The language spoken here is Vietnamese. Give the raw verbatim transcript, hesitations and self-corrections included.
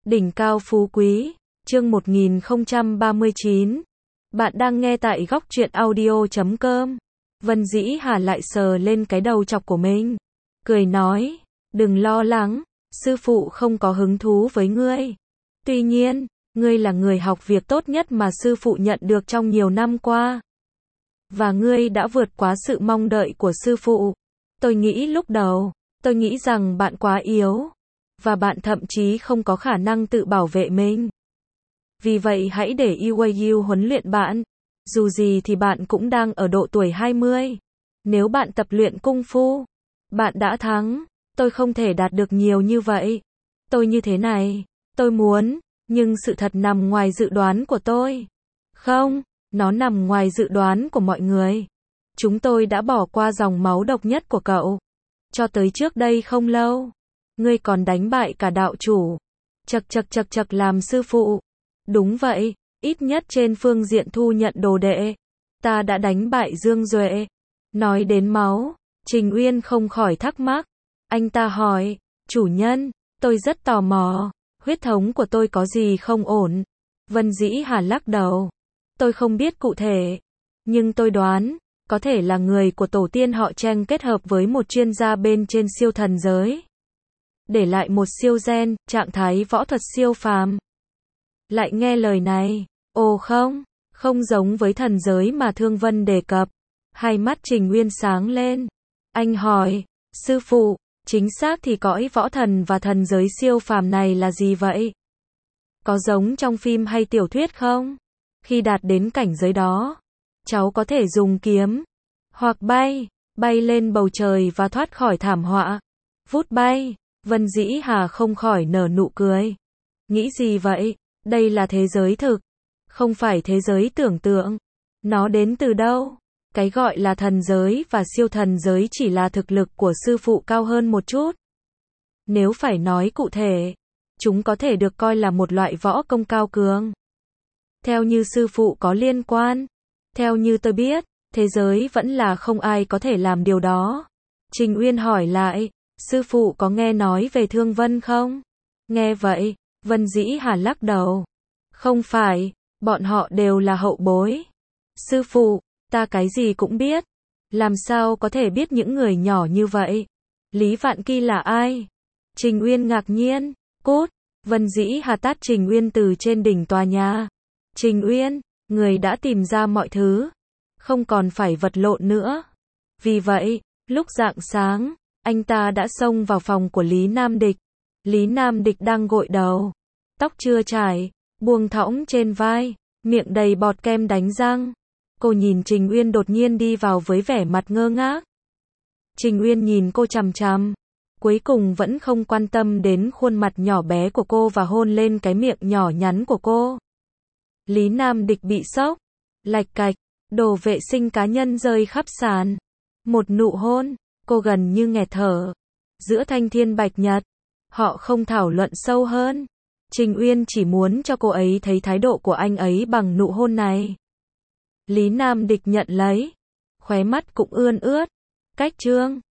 Đỉnh cao phú quý, chương một nghìn không trăm ba mươi chín. Bạn đang nghe tại góc truyện audio chấm com. Vân Dĩ Hà lại sờ lên cái đầu chọc của mình, cười nói, đừng lo lắng, sư phụ không có hứng thú với ngươi. Tuy nhiên, ngươi là người học việc tốt nhất mà sư phụ nhận được trong nhiều năm qua. Và ngươi đã vượt quá sự mong đợi của sư phụ. Tôi nghĩ lúc đầu, tôi nghĩ rằng bạn quá yếu. Và bạn thậm chí không có khả năng tự bảo vệ mình. Vì vậy hãy để Yu huấn luyện bạn. Dù gì thì bạn cũng đang ở độ tuổi hai mươi. Nếu bạn tập luyện cung phu, bạn đã thắng. Tôi không thể đạt được nhiều như vậy. Tôi như thế này, tôi muốn, nhưng sự thật nằm ngoài dự đoán của tôi. Không, nó nằm ngoài dự đoán của mọi người. Chúng tôi đã bỏ qua dòng máu độc nhất của cậu. Cho tới trước đây không lâu. Ngươi còn đánh bại cả đạo chủ. Chậc chậc chậc chậc làm sư phụ. Đúng vậy, ít nhất trên phương diện thu nhận đồ đệ. Ta đã đánh bại Dương Duệ. Nói đến máu, Trình Uyên không khỏi thắc mắc. Anh ta hỏi, chủ nhân, tôi rất tò mò, huyết thống của tôi có gì không ổn? Vân Dĩ Hà lắc đầu. Tôi không biết cụ thể, nhưng tôi đoán, có thể là người của tổ tiên họ Tranh kết hợp với một chuyên gia bên trên siêu thần giới. Để lại một siêu gen, trạng thái võ thuật siêu phàm. Lại nghe lời này, ồ không, không giống với thần giới mà Thương Vân đề cập. Hai mắt Trình Uyên sáng lên. Anh hỏi, sư phụ, chính xác thì cõi võ thần và thần giới siêu phàm này là gì vậy? Có giống trong phim hay tiểu thuyết không? Khi đạt đến cảnh giới đó, cháu có thể dùng kiếm, hoặc bay, bay lên bầu trời và thoát khỏi thảm họa. Vút bay. Vân Dĩ Hà không khỏi nở nụ cười. Nghĩ gì vậy? Đây là thế giới thực, không phải thế giới tưởng tượng. Nó đến từ đâu? Cái gọi là thần giới và siêu thần giới chỉ là thực lực của sư phụ cao hơn một chút. Nếu phải nói cụ thể, chúng có thể được coi là một loại võ công cao cường. Theo như sư phụ có liên quan, theo như tôi biết, thế giới vẫn là không ai có thể làm điều đó. Trình Uyên hỏi lại. Sư phụ có nghe nói về Thương Vân không? Nghe vậy, Vân Dĩ Hà lắc đầu. Không phải, bọn họ đều là hậu bối. Sư phụ, ta cái gì cũng biết. Làm sao có thể biết những người nhỏ như vậy? Lý Vạn Kỳ là ai? Trình Uyên ngạc nhiên. Cút. Vân Dĩ Hà tát Trình Uyên từ trên đỉnh tòa nhà. Trình Uyên, người đã tìm ra mọi thứ. Không còn phải vật lộn nữa. Vì vậy, lúc rạng sáng, anh ta đã xông vào phòng của Lý Nam Địch. Lý Nam Địch đang gội đầu, tóc chưa chải, buông thõng trên vai, miệng đầy bọt kem đánh răng. Cô nhìn Trình Uyên đột nhiên đi vào với vẻ mặt ngơ ngác. Trình Uyên nhìn cô chằm chằm, cuối cùng vẫn không quan tâm đến khuôn mặt nhỏ bé của cô và hôn lên cái miệng nhỏ nhắn của cô. Lý Nam Địch bị sốc, lạch cạch, đồ vệ sinh cá nhân rơi khắp sàn. Một nụ hôn. Cô gần như nghẹt thở. Giữa thanh thiên bạch nhật, họ không thảo luận sâu hơn. Trình Uyên chỉ muốn cho cô ấy thấy thái độ của anh ấy bằng nụ hôn này. Lý Nam Địch nhận lấy. Khóe mắt cũng ươn ướt. Cách chương.